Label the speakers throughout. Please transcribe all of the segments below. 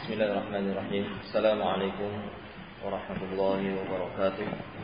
Speaker 1: Bismillahirrahmanirrahim. Assalamualaikum warahmatullahi wabarakatuh.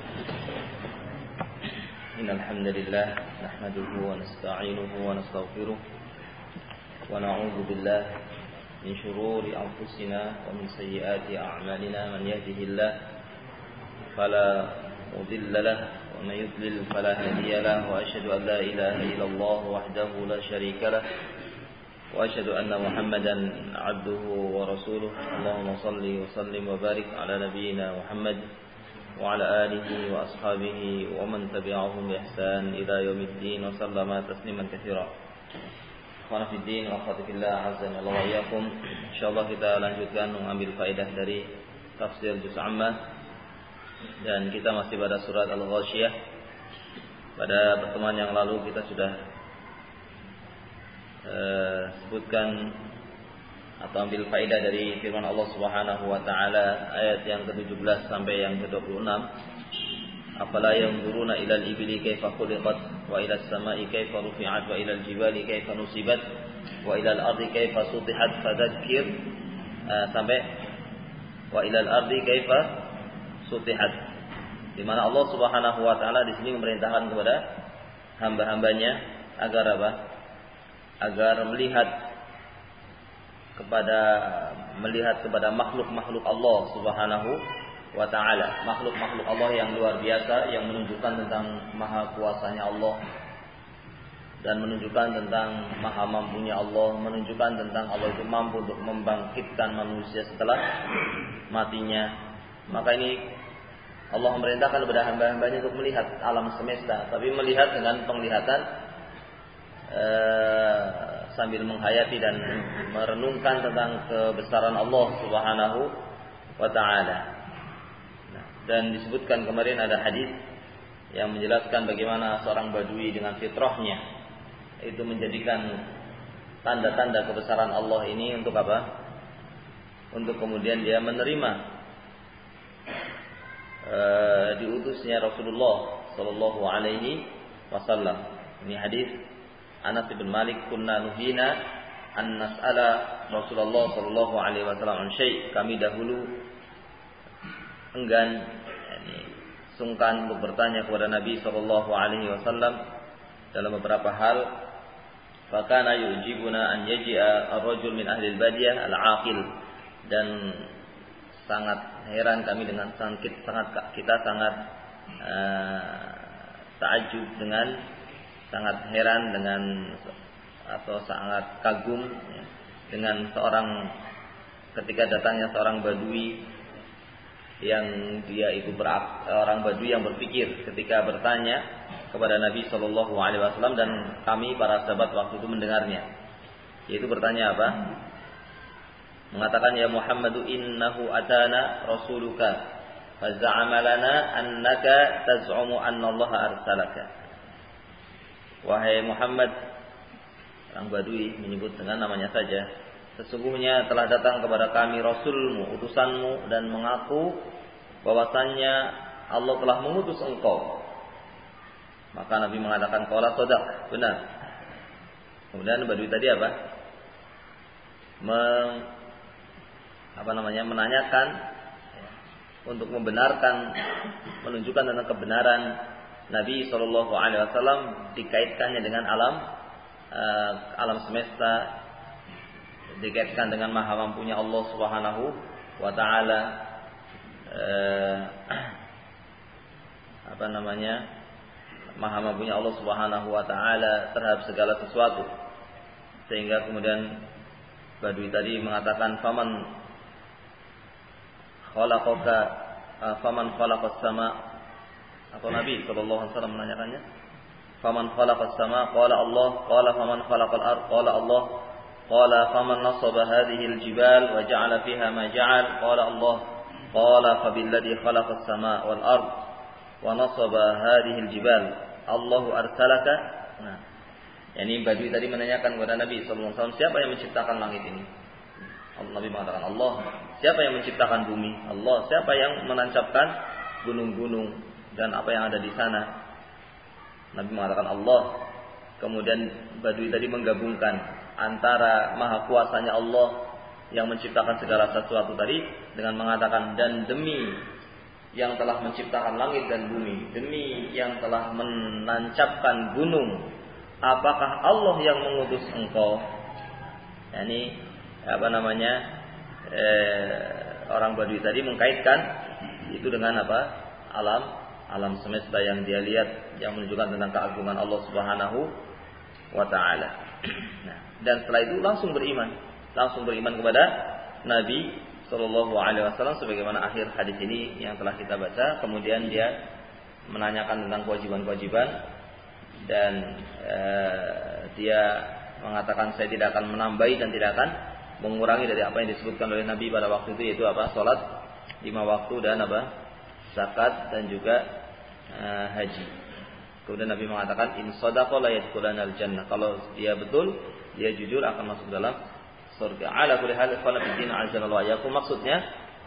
Speaker 1: Innal hamdalillah nahmaduhu wa nasta'inuhu wa nastaghfiruh wa na'udzu billahi min shururi anfusina wa min sayyiati a'malina. Man yahdihillahu fala mudilla lahu wa man yudlil fala hadiya lahu wa asyhadu an la ilaha illallah wahdahu la syarika lahu وأشهد أن محمدا عبده ورسوله اللهم صل وسلم وبارك على نبينا محمد وعلى آله وأصحابه ومن تبعهم بإحسان إلى يوم الدين وسلم تسليما كثيرا. Ikhwan fi din wa akhwatillah azza wa iyyakum. Insyaallah kita lanjutkan mengambil faedah dari tafsir juz ammah dan kita masih pada surat Al-Ghasyiyah. Pada pertemuan yang lalu kita sudah sebutkan atau ambil faedah dari firman Allah Subhanahu wa taala ayat yang ke-17 sampai yang ke-26. Afala yanzuruna ilal ibli kaifa khuliqat wa ilas samai kaifa rufi'at wa ilal jibali kaifa nusibat wa ilal ardi kaifa sutihat fadzakir sampai wa ilal ardi kaifa sutihat, di mana Allah Subhanahu wa taala di sini memerintahkan kepada hamba-hambanya agar apa? Agar melihat kepada makhluk-makhluk Allah Subhanahu wa taala, makhluk-makhluk Allah yang luar biasa, yang menunjukkan tentang maha kuasanya Allah dan menunjukkan tentang maha mampunya Allah, menunjukkan tentang Allah itu mampu untuk membangkitkan manusia setelah matinya. Maka ini Allah memerintahkan kepada hamba-hambanya untuk melihat alam semesta, tapi melihat dengan penglihatan sambil menghayati dan merenungkan tentang kebesaran Allah Subhanahu wa taala. Dan disebutkan kemarin ada hadis yang menjelaskan bagaimana seorang badui dengan fitrahnya itu menjadikan tanda-tanda kebesaran Allah ini untuk apa? Untuk kemudian dia menerima diutusnya Rasulullah sallallahu alaihi wasallam. Ini hadis Anas bin Malik, kunna nuhina an nas'ala Rasulullah sallallahu alaihi wasallam an syai'. Kami dahulu enggan, sungkan untuk bertanya kepada Nabi sallallahu alaihi wasallam dalam beberapa hal. Fakana yujibuna an yaji'a ar-rajul min ahli al-badiyah al-aqil, dan sangat heran kami dengan kita sangat ta'ajjub dengan sangat heran dengan atau sangat kagum dengan seorang ketika datangnya seorang badui yang dia itu orang badui yang berpikir ketika bertanya kepada Nabi sallallahu alaihi wasallam, dan kami para sahabat waktu itu mendengarnya, yaitu bertanya apa? Mengatakan, ya Muhammadu innahu atana rasuluka fa za'ama lana annaka taz'umu anna Allah arsalaka. Wahai Muhammad, orang badui menyebut dengan namanya saja, sesungguhnya telah datang kepada kami Rasulmu, utusanmu, dan mengaku bahwasannya Allah telah mengutus engkau. Maka Nabi mengatakan, qala shadaq, benar. Kemudian badui tadi apa? Menanyakan untuk membenarkan, menunjukkan tentang kebenaran Nabi sallallahu alaihi wasallam, dikaitkannya dengan alam semesta, dikaitkan dengan maha mampunya Allah Subhanahu wa taala, maha mampunya Allah Subhanahu wa taala terhadap segala sesuatu. Sehingga kemudian badui tadi mengatakan, faman khalaqas sama, atau Nabi sallallahu alaihi wasallam menanyakannya, faman khalaqas sama, qala Allah, qala faman khalaqal ard, qala Allah, qala faman nasaba hadhihi al-jibal wa ja'ala fiha ma ja'al, qala Allah, qala fabilladhi khalaqas sama wal ard wa nasaba hadhihi al-jibal Allahu arsalaka. Nah, yani badui tadi menanyakan kepada Nabi sallallahu alaihi wasallam, siapa yang menciptakan langit ini? Nabi mengatakan Allah. Siapa yang menciptakan bumi? Allah. Siapa yang menancapkan gunung-gunung dan apa yang ada di sana? Nabi mengatakan Allah. Kemudian badui tadi menggabungkan antara maha kuasanya Allah yang menciptakan segala sesuatu tadi dengan mengatakan dan demi yang telah menciptakan langit dan bumi, demi yang telah menancapkan gunung, apakah Allah yang mengutus engkau? Yani orang Badui tadi mengkaitkan itu dengan apa? Alam semesta yang dia lihat, yang menunjukkan tentang keagungan Allah Subhanahu wa taala. Nah, dan setelah itu langsung beriman kepada Nabi sallallahu alaihi wasallam sebagaimana akhir hadis ini yang telah kita baca. Kemudian dia menanyakan tentang kewajiban-kewajiban dan dia mengatakan saya tidak akan menambahi dan tidak akan mengurangi dari apa yang disebutkan oleh Nabi pada waktu itu, yaitu apa? Salat 5 waktu dan apa? Zakat dan juga haji. Kemudian Nabi mengatakan in shadaqa la yadkhulanal jannah. Kalau dia betul, dia jujur akan masuk dalam surga. Ala kulli hal qala bidin azza wa jalla. Maksudnya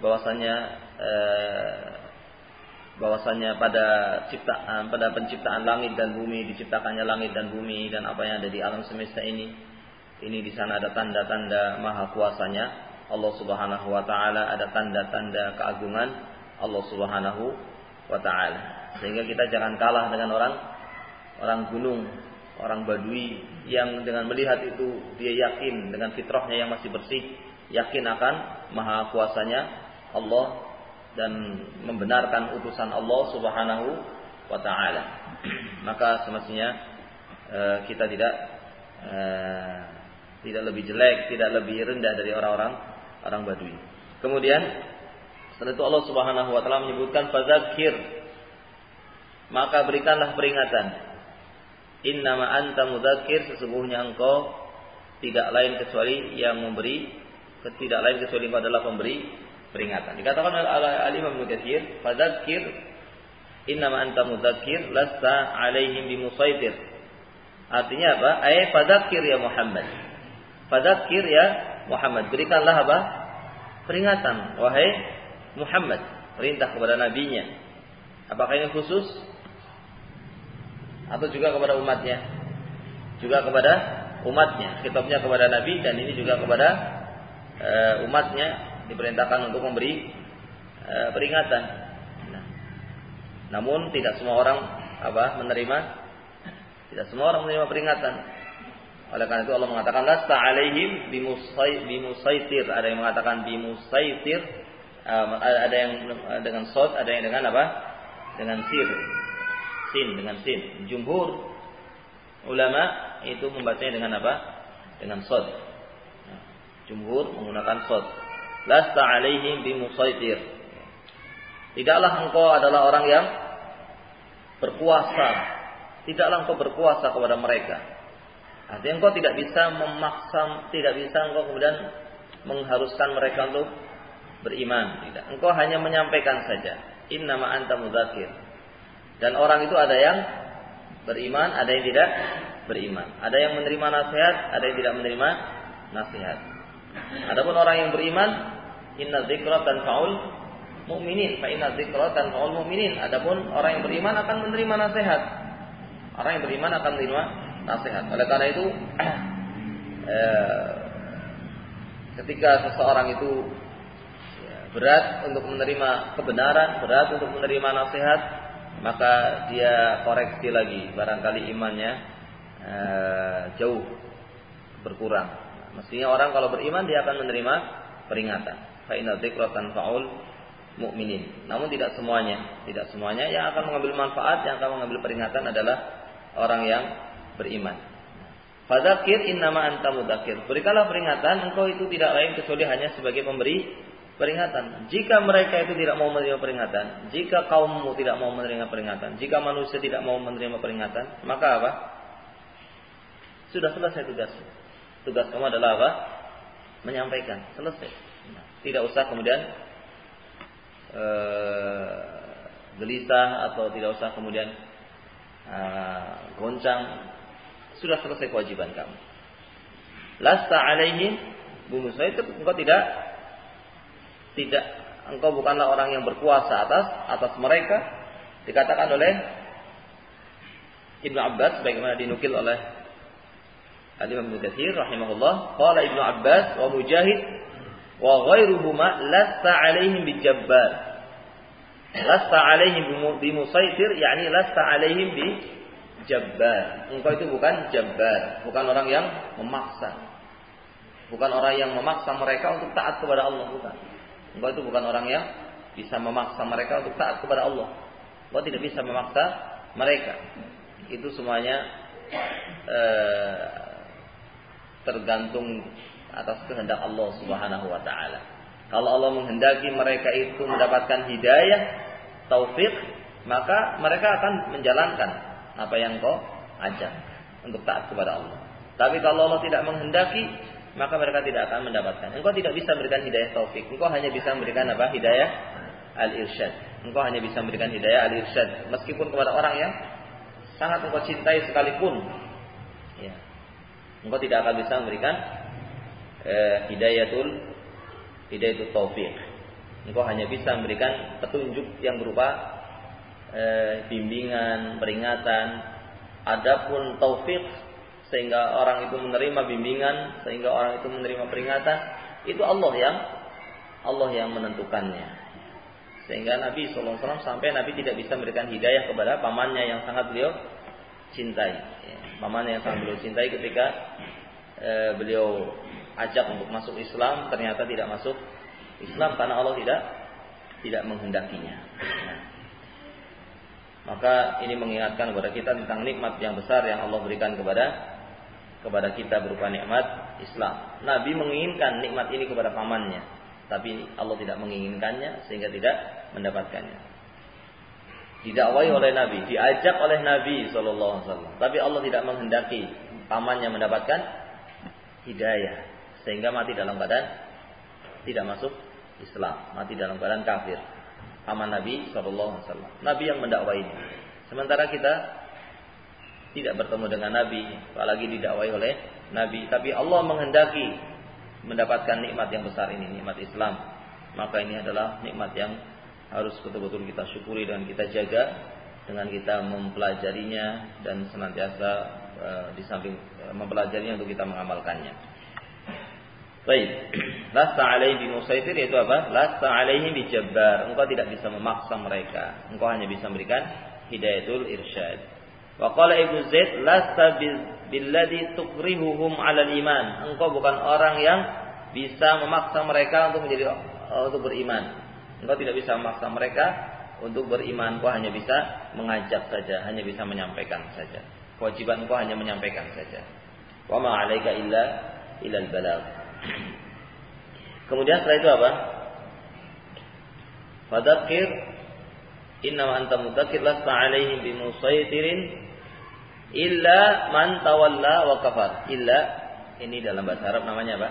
Speaker 1: bahwasanya pada penciptaan langit dan bumi, diciptakannya langit dan bumi dan apa yang ada di alam semesta ini di sana ada tanda-tanda maha kuasanya Allah Subhanahu wa taala, ada tanda-tanda keagungan Allah Subhanahu wa taala. Sehingga kita jangan kalah dengan orang gunung, orang Badui yang dengan melihat itu dia yakin dengan fitrahnya yang masih bersih, yakin akan maha kuasanya Allah dan membenarkan utusan Allah Subhanahu wa taala. Maka semestinya kita tidak lebih jelek, tidak lebih rendah dari orang Badui. Kemudian setelah itu Allah Subhanahu wa taala menyebutkan fadzakir, maka berikanlah peringatan. Innama anta mudzakir, sesungguhnya engkau tidak lain kecuali engkau adalah pemberi peringatan. Dikatakan oleh Imam Ibnu Katsir, fadzakir innama anta mudzakir lasta alaihim bimusaitir. Artinya apa? Fadzakir ya Muhammad. Fadzakir ya Muhammad, berikanlah apa? Peringatan wahai Muhammad, perintah kepada nabinya. Apakah ini khusus atau juga kepada umatnya? Juga kepada umatnya. Khitabnya kepada nabi dan ini juga kepada umatnya, diperintahkan untuk memberi peringatan. Namun tidak semua orang menerima peringatan. Oleh karena itu Allah mengatakan lasta alaihim bimusaitir. Ada yang mengatakan bimusaitir, ada yang dengan shad, ada yang dengan apa? Dengan dengan sin. Jumhur ulama itu membacanya dengan apa? Dengan shad. Jumhur menggunakan shad. Lasta alaihim bimusaitir. Tidaklah engkau adalah orang yang berkuasa. Tidaklah engkau berkuasa kepada mereka. Artinya engkau tidak bisa memaksa, tidak bisa engkau kemudian mengharuskan mereka untuk beriman. Tidak. Engkau hanya menyampaikan saja. Innama anta mudzakir. Dan orang itu ada yang beriman, ada yang tidak beriman. Ada yang menerima nasihat, ada yang tidak menerima nasihat. Adapun orang yang beriman, inna dzikra tanfa'ul mu'minin, fa inna dzikra tanfa'ul mu'minin. Adapun orang yang beriman akan menerima nasihat. Orang yang beriman akan menerima nasihat. Oleh karena itu ketika seseorang itu berat untuk menerima kebenaran, berat untuk menerima nasihat, maka dia koreksi lagi. Barangkali imannya jauh berkurang. Mestinya orang kalau beriman dia akan menerima peringatan. Fa inna dzikra tanfa'ul mu'minin. Namun tidak semuanya yang akan mengambil manfaat, yang akan mengambil peringatan adalah orang yang beriman. Fadzakir innama anta mudzakir. Berikanlah peringatan, engkau itu tidak lain kecuali hanya sebagai pemberi peringatan. Jika mereka itu tidak mau menerima peringatan, jika kaummu tidak mau menerima peringatan, jika manusia tidak mau menerima peringatan, maka apa? Sudah selesai tugas. Tugas kamu adalah apa? Menyampaikan. Selesai. Tidak usah kemudian gelisah atau tidak usah kemudian goncang. Sudah selesai kewajiban kamu. Lasta alaihim bimusaitir, engkau bukanlah orang yang berkuasa atas mereka. Dikatakan oleh Ibnu Abbas bagaimana dinukil oleh Al-Imam Ibnu Katsir rahimahullah, qala Ibnu Abbas wa Mujahid wa ghairuhuma lasta 'alaihim bijabbar. Lasta 'alaihim bimusaitir, yakni lasta 'alaihim bijabbar. Engkau itu bukan jabbar, bukan orang yang memaksa. Bukan orang yang memaksa mereka untuk taat kepada Allah, bukan. Engkau itu bukan orang yang bisa memaksa mereka untuk taat kepada Allah. Engkau tidak bisa memaksa mereka. Itu semuanya tergantung atas kehendak Allah Subhanahu wa taala. Kalau Allah menghendaki mereka itu mendapatkan hidayah, taufik, maka mereka akan menjalankan apa yang kau ajak untuk taat kepada Allah. Tapi kalau Allah tidak menghendaki, maka mereka tidak akan mendapatkan. Engkau tidak bisa memberikan hidayah taufik. Engkau hanya bisa memberikan apa? Hidayah al-irsyad. Engkau hanya bisa memberikan hidayah al-irsyad, meskipun kepada orang yang sangat engkau cintai sekalipun. Ya. Engkau tidak akan bisa memberikan hidayatul taufik. Engkau hanya bisa memberikan petunjuk yang berupa bimbingan, peringatan. Adapun taufik, sehingga orang itu menerima bimbingan, sehingga orang itu menerima peringatan, itu Allah yang menentukannya. Sehingga Nabi SAW sampai Nabi tidak bisa memberikan hidayah kepada pamannya yang sangat beliau cintai. Pamannya yang sangat beliau cintai ketika beliau ajak untuk masuk Islam, ternyata tidak masuk Islam karena Allah tidak menghendakinya. Maka ini mengingatkan kepada kita tentang nikmat yang besar yang Allah berikan kepada kita berupa nikmat Islam. Nabi menginginkan nikmat ini kepada pamannya, tapi Allah tidak menginginkannya sehingga tidak mendapatkannya. Didakwai oleh Nabi, diajak oleh Nabi SAW, tapi Allah tidak menghendaki pamannya mendapatkan hidayah, sehingga mati dalam keadaan tidak masuk Islam, mati dalam keadaan kafir. Paman Nabi SAW, Nabi yang mendakwai. Sementara kita tidak bertemu dengan Nabi, apalagi didakwai oleh Nabi, tapi Allah menghendaki mendapatkan nikmat yang besar ini, nikmat Islam. Maka ini adalah nikmat yang harus betul-betul kita syukuri dan kita jaga dengan kita mempelajarinya dan senantiasa di samping mempelajarinya untuk kita mengamalkannya. Baik, lasta alaihim bimusaitir, yaitu apa? Lasta alaihim bijabbar. Engkau tidak bisa memaksa mereka. Engkau hanya bisa memberikan hidayatul irsyad. Wa qala Ibnu Zaid, lasta billadzi tukrihuhum 'alal iman. Engkau bukan orang yang bisa memaksa mereka untuk beriman. Engkau tidak bisa memaksa mereka untuk beriman. Engkau hanya bisa mengajak saja, hanya bisa menyampaikan saja. Kewajiban engkau hanya menyampaikan saja. Wa ma 'alaika illa al-balagh. Kemudian setelah itu apa? Fadzakir innama anta mudzakir lasta 'alaihim bimusaitirin illa man tawalla wa kafar. Illa ini dalam bahasa Arab namanya apa?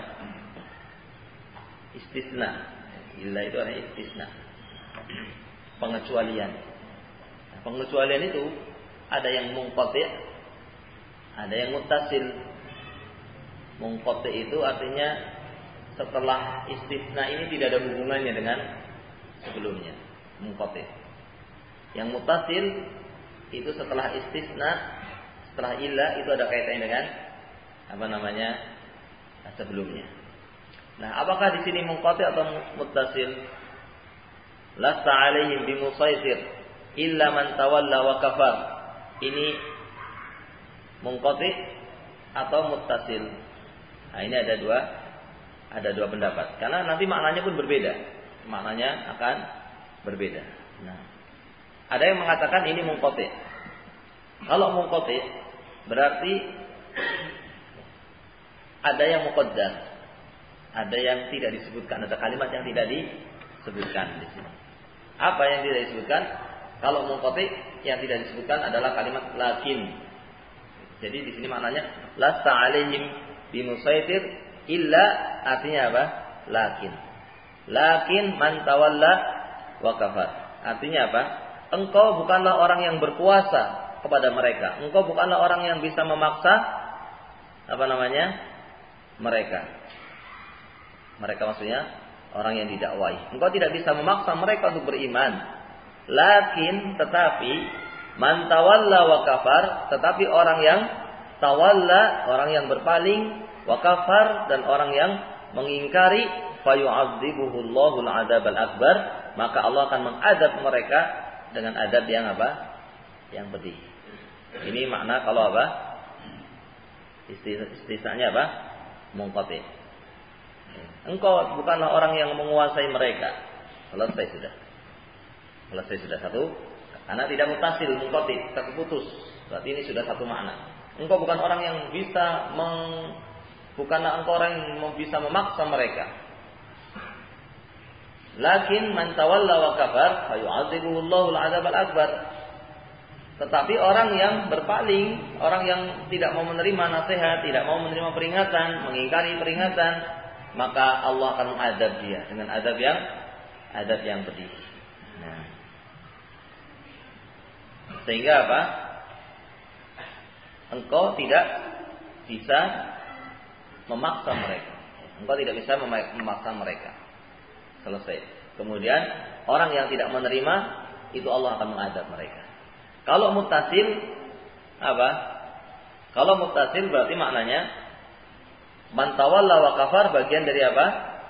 Speaker 1: Istisna. Illa itu adalah istisna. Pengecualian. Nah, pengecualian itu ada yang munqati', ada yang muttasil. Munqati' itu artinya setelah istisna ini tidak ada hubungannya dengan sebelumnya. Munqati'. Yang muttasil itu setelah istisna, setelah illa itu ada kaitannya dengan sebelumnya. Nah, apakah di sini munqati' atau muttasil? Lasta 'alaihim bimusaitir illa man tawalla wa kafar. Ini munqati' atau muttasil? Nah, ini ada dua pendapat. Karena nanti maknanya pun berbeda. Maknanya akan berbeda. Nah, ada yang mengatakan ini munqati'. Kalau munqati' berarti ada yang muqaddar, ada yang tidak disebutkan, ada kalimat yang tidak disebutkan di sini. Apa yang tidak disebutkan? Kalau munqati' yang tidak disebutkan adalah kalimat lakin. Jadi di sini maknanya lasta 'alaihim bimusaitir illa, artinya apa? Lakin man tawalla wa kafar. Artinya apa? Engkau bukanlah orang yang berkuasa kepada mereka. Engkau bukanlah orang yang bisa memaksa mereka. Mereka maksudnya orang yang didakwai. Engkau tidak bisa memaksa mereka untuk beriman. Lakin tetapi man tawalla wa kafar, tetapi orang yang tawalla, orang yang berpaling, wa kafar, dan orang yang mengingkari, fayu'adzibuhu Allahul 'adzabal akbar, maka Allah akan mengadab mereka dengan adab yang apa? Yang pedih. Ini makna kalau apa? Istisnanya apa? Munqati'. Engkau bukanlah orang yang menguasai mereka. Selesai sudah. Satu. Karena tidak mutasil, munqati', terputus. Berarti ini sudah satu makna. Engkau bukan orang yang bisa bukanlah engkau orang yang bisa memaksa mereka. Lakin man tawalla wa kafar fayu'adzibuhu Allahul 'adzabal akbar. Tetapi orang yang berpaling, orang yang tidak mau menerima nasihat, tidak mau menerima peringatan, mengingkari peringatan, maka Allah akan mengadab dia dengan adab yang pedih. Nah. Sehingga apa? Engkau tidak bisa memaksa mereka. Selesai. Kemudian orang yang tidak menerima itu Allah akan mengadab mereka. Kalau muttasil apa? Kalau muttasil berarti maknanya man tawalla wa kafar, bagian dari apa?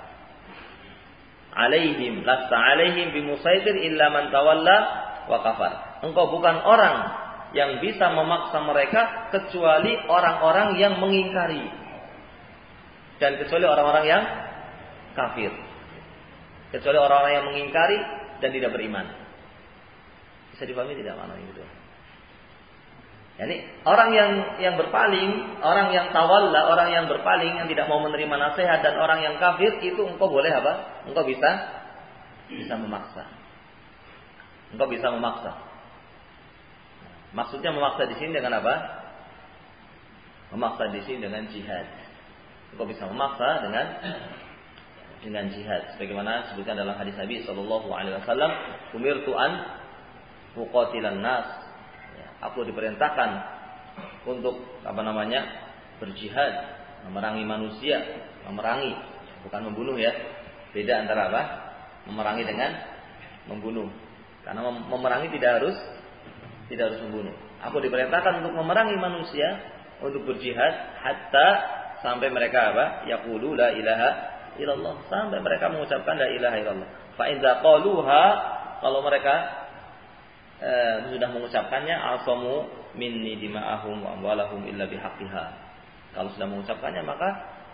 Speaker 1: Alaihim lasta alaihim bimusaitir illa man tawalla wa kafar. Engkau bukan orang yang bisa memaksa mereka kecuali orang-orang yang mengingkari dan kecuali orang-orang yang kafir. Kecuali orang-orang yang mengingkari dan tidak beriman. Bisa dipahami tidak maknanya itu? Yani orang yang berpaling, orang yang tawalla, orang yang berpaling, yang tidak mau menerima nasihat, dan orang yang kafir itu engkau boleh apa? Engkau bisa memaksa. Engkau bisa memaksa. Maksudnya memaksa di sini dengan apa? Memaksa di sini dengan jihad. Engkau bisa memaksa dengan jihad. Sebagaimana disebutkan dalam hadis Nabi sallallahu alaihi wasallam, "Umirtu an uqatilan nas." Aku diperintahkan untuk berjihad, memerangi manusia, bukan membunuh ya. Beda antara apa? Memerangi dengan membunuh. Karena memerangi tidak harus membunuh. Aku diperintahkan untuk memerangi manusia, untuk berjihad hatta sampai mereka apa? Yaqulu la ilaha illallah, sampai mereka mengucapkan la ilaha illallah. Fa idza qaluha, kalau mereka sudah mengucapkannya, asamu minni dima'ahum wa amwalahum illa bihaqqiha. Kalau sudah mengucapkannya maka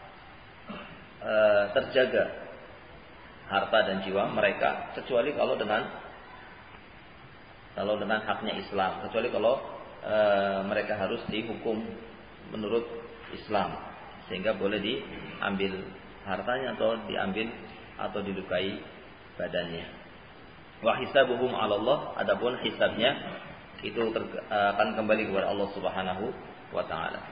Speaker 1: terjaga harta dan jiwa mereka, kecuali kalau dengan haknya Islam, kecuali kalau mereka harus dihukum menurut Islam, sehingga boleh diambil hartanya atau dilukai badannya. Wa hisabuhum 'ala Allah, adapun hisabnya itu akan kembali kepada Allah Subhanahu wa taala.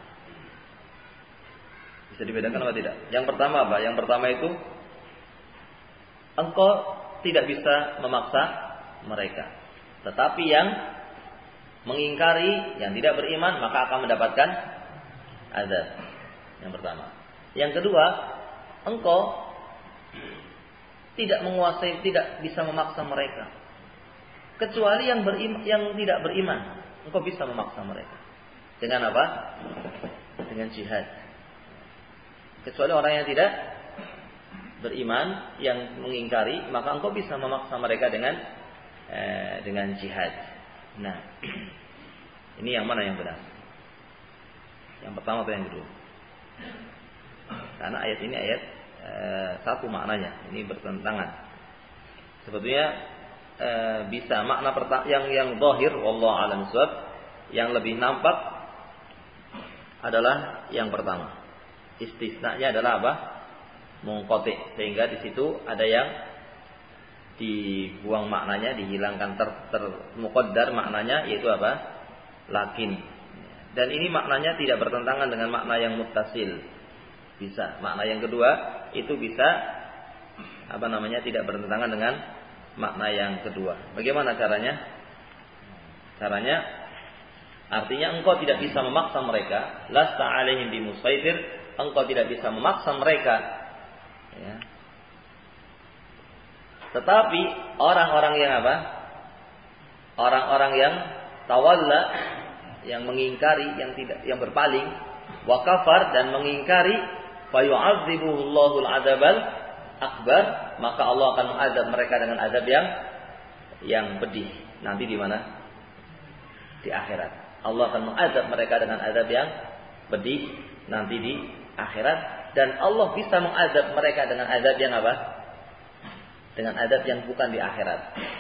Speaker 1: Bisa dibedakan apa tidak? Yang pertama apa? Yang pertama itu engkau tidak bisa memaksa mereka. Tetapi yang mengingkari, yang tidak beriman, maka akan mendapatkan azab. Yang pertama. Yang kedua, engkau tidak menguasai, tidak bisa memaksa mereka. Kecuali yang tidak beriman, engkau bisa memaksa mereka. Dengan apa? Dengan jihad. Kecuali orang yang tidak beriman, yang mengingkari, maka engkau bisa memaksa mereka dengan jihad. Nah, ini yang mana yang benar? Yang pertama atau yang kedua? Karena ayat ini satu maknanya, ini bertentangan. Sebetulnya bisa makna yang zahir, wallahu a'lam bishawab, yang lebih nampak adalah yang pertama. Istisnanya adalah apa? Munqati', sehingga di situ ada yang dibuang maknanya, dihilangkan, termuqaddar maknanya, yaitu apa? Lakin. Dan ini maknanya tidak bertentangan dengan makna yang muttasil. Bisa. Makna yang kedua itu bisa tidak bertentangan dengan makna yang kedua. Bagaimana caranya? Caranya artinya engkau tidak bisa memaksa mereka, lasta alaihim bimusaitir, engkau tidak bisa memaksa mereka, ya. Tetapi orang-orang yang apa? Orang-orang yang tawalla, yang mengingkari, yang berpaling, wa kafar, dan mengingkari, fayu'adzibuhu Allahul 'adzabal akbar, maka Allah akan mengadab mereka dengan adab yang pedih. Nanti di mana? Di akhirat. Allah akan mengadab mereka dengan adab yang pedih nanti di akhirat. Dan Allah bisa mengadab mereka dengan adab yang apa? Dengan adab yang bukan di akhirat.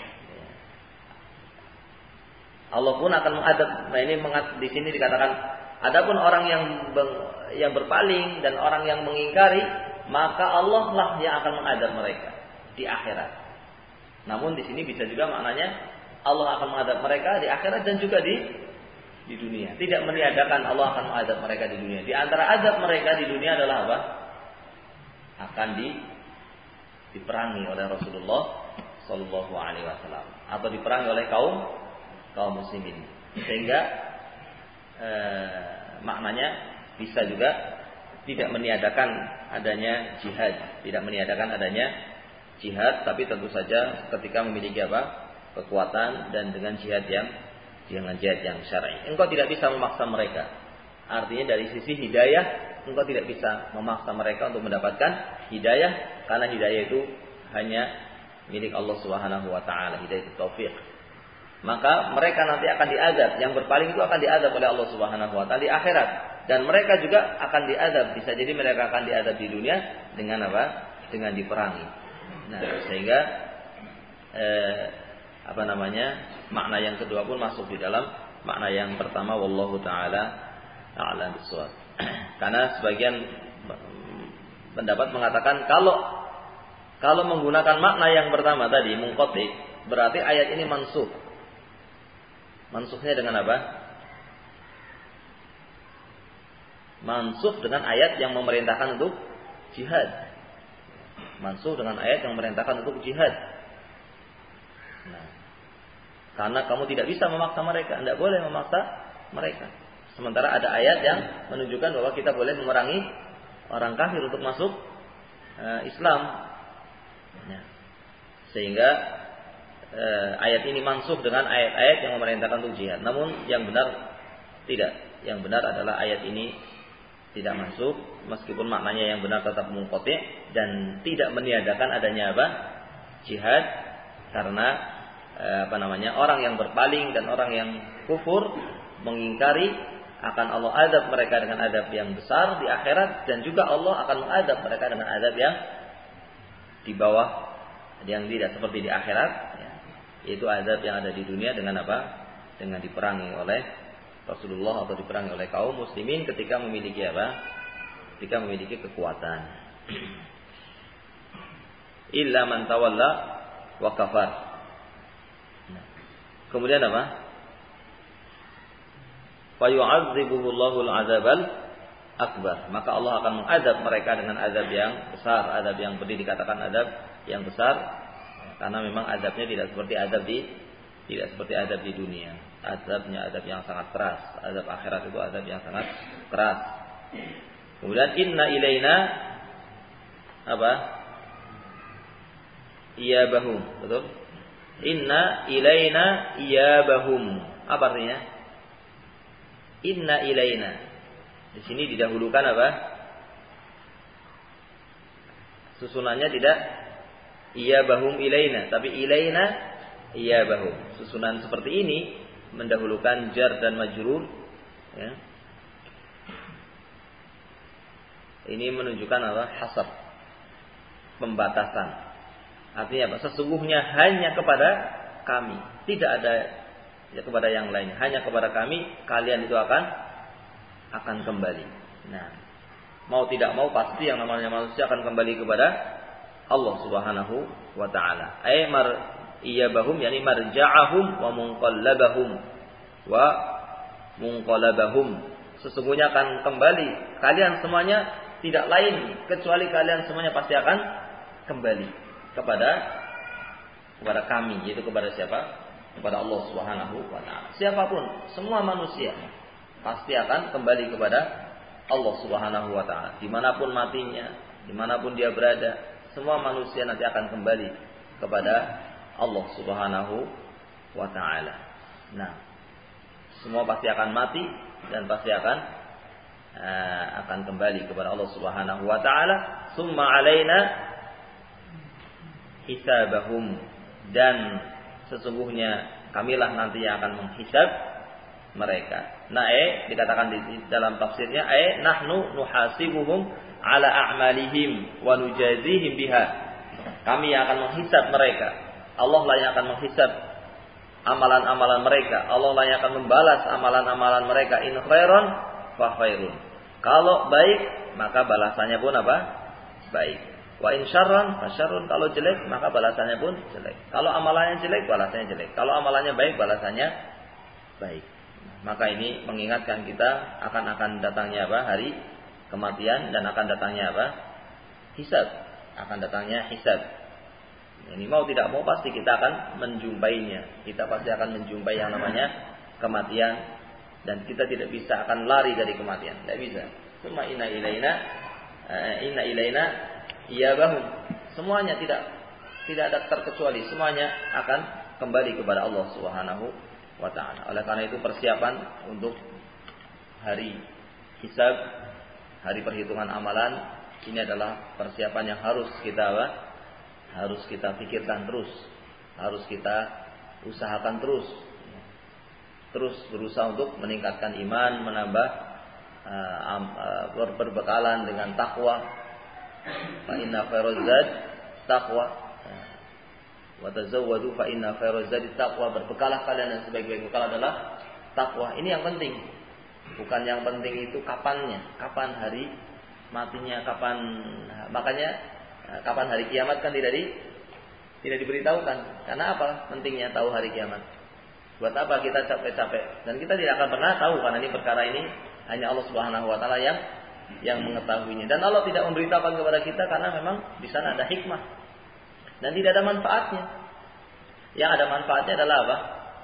Speaker 1: Allah pun akan mengadab. Nah ini di sini dikatakan, adapun orang yang berpaling dan orang yang mengingkari, maka Allah lah yang akan mengadab mereka di akhirat. Namun di sini bisa juga maknanya Allah akan mengadab mereka di akhirat dan juga di dunia. Tidak meniadakan Allah akan mengadab mereka di dunia. Di antara adab mereka di dunia adalah apa? Akan diperangi oleh Rasulullah Sallallahu Alaihi Wasallam atau diperangi oleh kaum muslimin. Sehingga maknanya bisa juga tidak meniadakan adanya jihad, tidak meniadakan adanya jihad, tapi tentu saja ketika memiliki apa? Kekuatan dan dengan jihad yang syar'i. Engkau tidak bisa memaksa mereka. Artinya dari sisi hidayah, engkau tidak bisa memaksa mereka untuk mendapatkan hidayah, karena hidayah itu hanya milik Allah Subhanahu wa taala, hidayah itu taufik. Maka mereka nanti akan diazab, yang berpaling itu akan diazab oleh Allah Subhanahu wa taala di akhirat. Dan mereka juga akan diazab, bisa jadi mereka akan diazab di dunia dengan apa? Dengan diperangi. Nah, sehingga makna yang kedua pun masuk di dalam makna yang pertama, wallahu taala a'lam bishawab. Karena sebagian pendapat mengatakan kalau menggunakan makna yang pertama tadi munqati, berarti ayat ini mansukh. Mansukhnya dengan apa? Mansukh dengan ayat yang memerintahkan untuk jihad. Mansukh dengan ayat yang memerintahkan untuk jihad. Nah, karena kamu tidak bisa memaksa mereka, tidak boleh memaksa mereka. Sementara ada ayat yang menunjukkan bahwa kita boleh memerangi orang kafir untuk masuk Islam. Nah, sehingga ayat ini mansukh dengan ayat-ayat yang memerintahkan untuk jihad. Namun yang benar tidak. Yang benar adalah ayat ini tidak masuk, meskipun maknanya yang benar tetap munqati dan tidak meniadakan adanya apa? Jihad, karena orang yang berpaling dan orang yang kufur mengingkari akan Allah adab mereka dengan adab yang besar di akhirat, dan juga Allah akan mengadab mereka dengan adab yang di bawah, yang tidak seperti di akhirat, yaitu adab yang ada di dunia dengan apa? Dengan diperangi oleh Rasulullah atau diperangi oleh kaum muslimin ketika memiliki apa? Ketika memiliki kekuatan. Illa man tawalla wa kafar. Kemudian apa? Fa yu'adzibuhu Allahul 'adzabal akbar. Maka Allah akan mengadab mereka dengan adab yang besar, adab yang pedih, dikatakan adab yang besar karena memang adabnya tidak seperti adab di dunia. Adabnya adab yang sangat keras. Adab akhirat itu adab yang sangat keras. Kemudian inna ilaina apa? Iyabahum, betul? Inna ilaina iyabahum. Apa artinya? Inna ilaina. Di sini didahulukan apa? Susunannya tidak iyabahum ilaina, tapi ilaina iyabahum. Susunan seperti ini mendahulukan jar dan majrur, ya. Ini menunjukkan apa? Hasab, pembatasan. Artinya apa? Sesungguhnya hanya kepada kami, tidak ada kepada yang lain. Hanya kepada kami kalian itu akan kembali. Nah, mau tidak mau pasti yang namanya manusia akan kembali kepada Allah Subhanahu wa taala. Iyabahum yani marja'ahum wa munqalabahum. Sesungguhnya akan kembali kalian semuanya, tidak lain kecuali kalian semuanya pasti akan kembali kepada kami, yaitu kepada siapa? Kepada Allah Subhanahu wa taala. Siapapun, semua manusia pasti akan kembali kepada Allah Subhanahu wa taala. Dimanapun matinya, dimanapun dia berada, semua manusia nanti akan kembali kepada Allah Subhanahu wa taala. Nah, semua pasti akan mati dan pasti akan kembali kepada Allah Subhanahu wa taala. Summa alaina hisabahum, dan sesungguhnya kamilah nanti yang akan menghisab mereka. Dikatakan di dalam tafsirnya nahnu nuhasibuhum ala a'malihim wa nujazihim biha. Kami yang akan menghisab mereka. Allah lah yang akan menghisab amalan-amalan mereka. Allah lah yang akan membalas amalan-amalan mereka. In khairan fa khairun. Kalau baik maka balasannya pun apa? Baik. Wa in syarran fa syarrun. Kalau jelek maka balasannya pun jelek. Kalau amalannya jelek balasannya jelek. Kalau amalannya baik balasannya baik. Maka ini mengingatkan kita akan datangnya apa? Hari kematian, dan akan datangnya apa? Hisab. Akan datangnya hisab. Ini mau tidak mau pasti kita akan menjumpainya. Kita pasti akan menjumpai yang namanya kematian, dan kita tidak bisa akan lari dari kematian. Tidak bisa. Summa inna ilaina iyabahum. Semuanya tidak ada terkecuali. Semuanya akan kembali kepada Allah Subhanahu wa ta'ala. Oleh karena itu persiapan untuk hari hisab, hari perhitungan amalan, ini adalah persiapan yang harus kita pikirkan terus, harus kita usahakan terus berusaha untuk meningkatkan iman, menambah berbekalan dengan takwa. Fa inna khairaz zad taqwa. Wa tazawwadu fa inna khairaz zadi taqwa. Berbekalah kalian, dan sebaik-baik bekal adalah takwa. Ini yang penting. Bukan yang penting itu kapannya, kapan hari matinya, makanya kapan hari kiamat kan tidak diberitahukan. Karena apa? Pentingnya tahu hari kiamat. Buat apa kita capek-capek? Dan kita tidak akan pernah tahu, karena ini perkara ini hanya Allah Subhanahu wa taala yang mengetahuinya. Dan Allah tidak memberitahukan kepada kita karena memang di sana ada hikmah. Dan tidak ada manfaatnya. Yang ada manfaatnya adalah apa?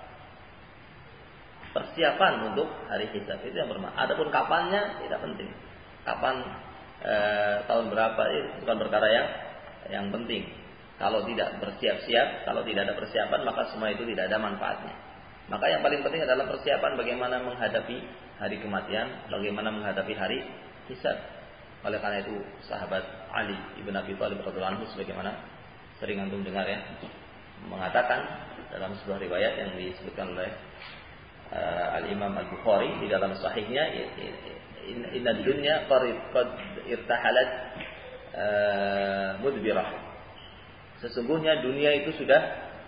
Speaker 1: Persiapan untuk hari hisab. Itu yang bermanfaat. Adapun kapannya tidak penting. Kapan, tahun berapa, itu bukan perkara yang penting. Kalau tidak bersiap-siap, kalau tidak ada persiapan, maka semua itu tidak ada manfaatnya. Maka yang paling penting adalah persiapan bagaimana menghadapi hari kematian, bagaimana menghadapi hari hisab. Oleh karena itu sahabat Ali ibn Abi Thalib radhiyallahu anhu, sebagaimana sering antum dengar ya, mengatakan dalam sebuah riwayat yang disebutkan oleh Al-Imam Al-Bukhari di dalam sahihnya, inna dunya qad irtahalat mudbirah. Sesungguhnya dunia itu sudah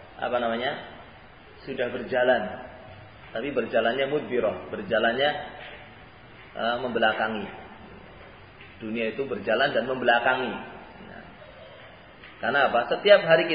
Speaker 1: sudah berjalan, tapi berjalannya mudbirah, berjalannya membelakangi. Dunia itu berjalan dan membelakangi. Karena apa? Setiap hari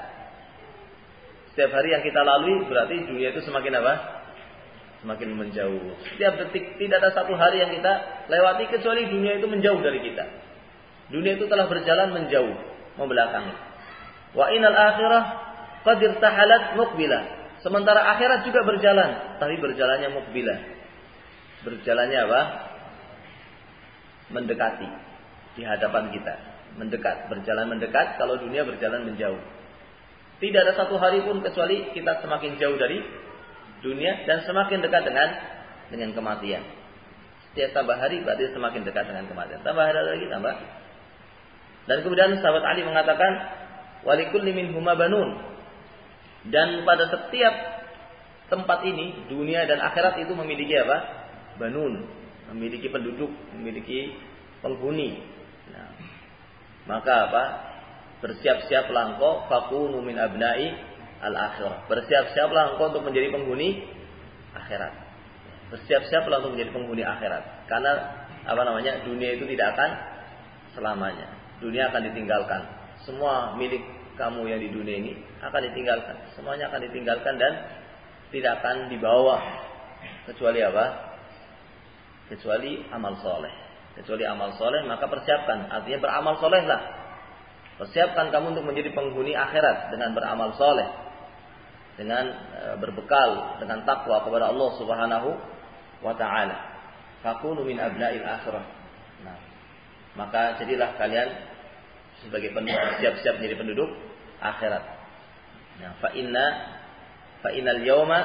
Speaker 1: yang kita lalui berarti dunia itu semakin apa? Semakin menjauh. Setiap detik tidak ada satu hari yang kita lewati kecuali dunia itu menjauh dari kita. Dunia itu telah berjalan menjauh, membelakangi. Wa innal akhirah qad irtahalat muqbilah. Sementara akhirat juga berjalan, tapi berjalannya muqbilah. Berjalannya apa? Mendekati di hadapan kita. Berjalan mendekat, kalau dunia berjalan menjauh. Tidak ada satu hari pun kecuali kita semakin jauh dari dunia dan semakin dekat dengan kematian. Setiap tambah hari berarti semakin dekat dengan kematian. Tambah hari lagi tambah. Dan kemudian sahabat Ali mengatakan, walikulli minhuma banun. Dan pada setiap tempat ini, dunia dan akhirat itu memiliki apa? Banun, memiliki penduduk, memiliki penghuni. Maka apa? Bersiap-siaplah engkau fakunu min abna'i al-akhirah. Bersiap-siaplah engkau untuk menjadi penghuni akhirat. Bersiap-siaplah untuk menjadi penghuni akhirat. Karena dunia itu tidak akan selamanya. Dunia akan ditinggalkan. Semua milik kamu yang di dunia ini akan ditinggalkan. Semuanya akan ditinggalkan dan tidak akan dibawa kecuali apa? Kecuali amal soleh. Kecuali amal soleh, maka persiapkan. Artinya beramal solehlah. Persiapkan kamu untuk menjadi penghuni akhirat dengan beramal soleh, dengan berbekal, dengan takwa kepada Allah Subhanahu wa ta'ala. Fakunu min abna'il akhirah. Nah, maka jadilah kalian sebagai penduduk, siap-siap menjadi penduduk akhirat. Nah, fa innal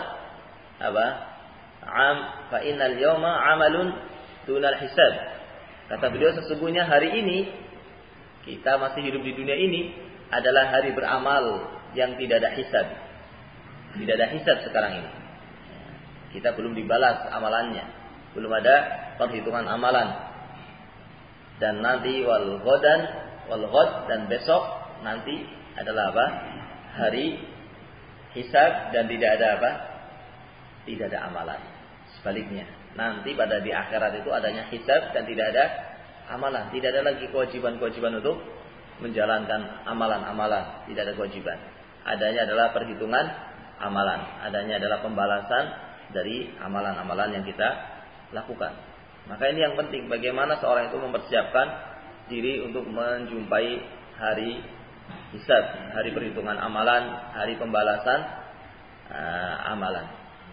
Speaker 1: yawma amalun dunal hisab. Kata beliau, sesungguhnya hari ini kita masih hidup di dunia ini adalah hari beramal yang tidak ada hisab. Tidak ada hisab sekarang ini. Kita belum dibalas amalannya. Belum ada perhitungan amalan. Dan nanti wal ghad dan besok nanti adalah apa? Hari hisab dan tidak ada apa? Tidak ada amalan. Sebaliknya, nanti pada di akhirat itu adanya hisab dan tidak ada amalan. Tidak ada lagi kewajiban-kewajiban untuk menjalankan amalan-amalan. Tidak ada kewajiban. Adanya adalah perhitungan amalan. Adanya adalah pembalasan dari amalan-amalan yang kita lakukan. Maka ini yang penting. Bagaimana seorang itu mempersiapkan diri untuk menjumpai hari hisab, hari perhitungan amalan, hari pembalasan amalan.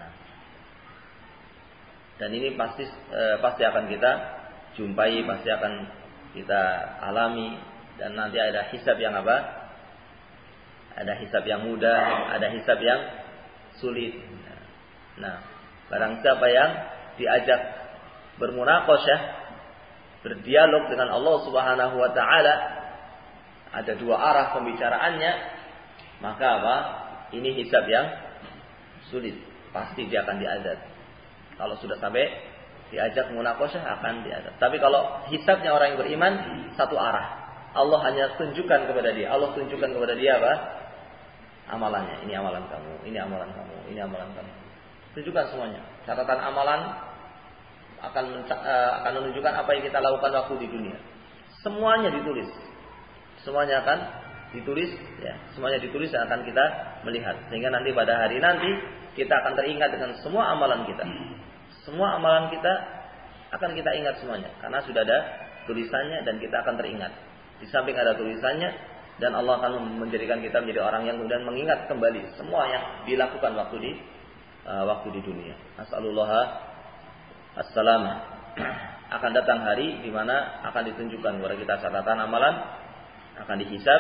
Speaker 1: Dan ini pasti akan kita jumpai, pasti akan kita alami. Dan nanti ada hisab yang apa? Ada hisab yang mudah, ada hisab yang sulit. Nah, barang siapa yang diajak bermunaqasyah, berdialog dengan Allah Subhanahu wa taala, ada dua arah pembicaraannya, maka apa? Ini hisab yang sulit. Pasti dia akan diazab. Kalau sudah sampai diajak munaqasyah akan diazab. Tapi kalau hisabnya orang yang beriman satu arah. Allah hanya tunjukkan kepada dia. Allah tunjukkan kepada dia apa? Amalannya. Ini amalan kamu, ini amalan kamu, ini amalan kamu. Tunjukkan semuanya. Catatan amalan akan menunjukkan apa yang kita lakukan waktu di dunia. Semuanya ditulis. Semuanya akan ditulis, ya. Semuanya ditulis dan akan kita melihat. Sehingga nanti pada hari nanti kita akan teringat dengan semua amalan kita. Semua amalan kita akan kita ingat semuanya. Karena sudah ada tulisannya dan kita akan teringat. Di samping ada tulisannya dan Allah akan menjadikan kita menjadi orang yang kemudian mengingat kembali semua yang dilakukan waktu di dunia. Nasallallahu as-salamah. Akan datang hari di mana akan ditunjukkan kepada kita catatan amalan, akan dihisab.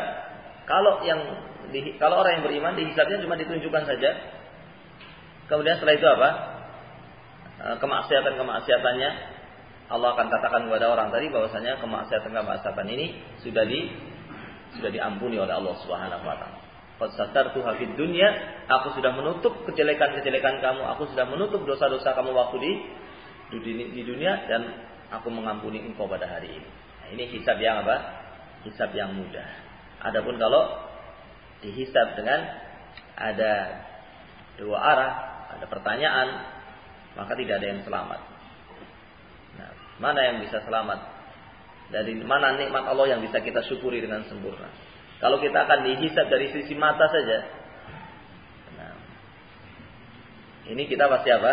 Speaker 1: Kalau orang yang beriman dihisabnya cuma ditunjukkan saja. Kemudian setelah itu apa? Kemaksiatan-kemaksiatannya Allah akan katakan kepada orang tadi bahwasanya kemaksiatan ini sudah diampuni oleh Allah Subhanahu wa taala. Qad satartuha fid dunya, aku sudah menutup kejelekan-kejelekan kamu, aku sudah menutup dosa-dosa kamu waktu di dunia dan aku mengampuni engkau pada hari ini. Nah, ini hisab yang apa? Hisab yang mudah. Adapun kalau dihisab dengan ada dua arah, ada pertanyaan, maka tidak ada yang selamat. Nah, mana yang bisa selamat? Dari mana nikmat Allah yang bisa kita syukuri dengan sempurna? Kalau kita akan dihisab dari sisi mata saja, nah, ini kita pasti apa?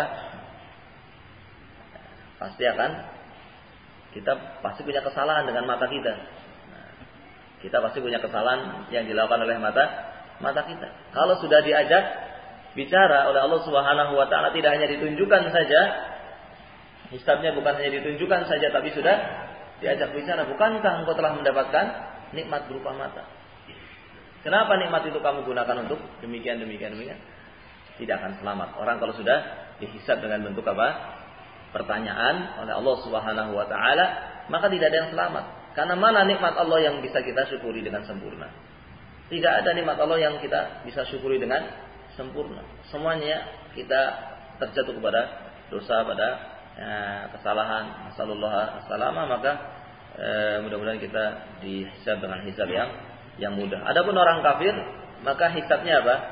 Speaker 1: Kita pasti punya kesalahan dengan mata kita. Nah, kita pasti punya kesalahan yang dilakukan oleh mata kita. Kalau sudah diajak bicara oleh Allah Subhanahu wa taala, tidak hanya ditunjukkan saja, hisabnya bukan hanya ditunjukkan saja, tapi sudah diajak bicara. Bukankah engkau telah mendapatkan nikmat berupa mata? Kenapa nikmat itu kamu gunakan untuk demikian? Tidak akan selamat. Orang kalau sudah dihisab dengan bentuk apa? Pertanyaan oleh Allah Subhanahu wa taala, maka tidak ada yang selamat. Karena mana nikmat Allah yang bisa kita syukuri dengan sempurna? Tidak ada nikmat Allah yang kita bisa syukuri dengan sempurna. Semuanya kita terjatuh kepada dosa, pada kesalahan. Nasallallahu alaihi wasallam. Maka mudah-mudahan kita dihisab dengan hisab yang mudah. Adapun orang kafir, maka hisabnya apa?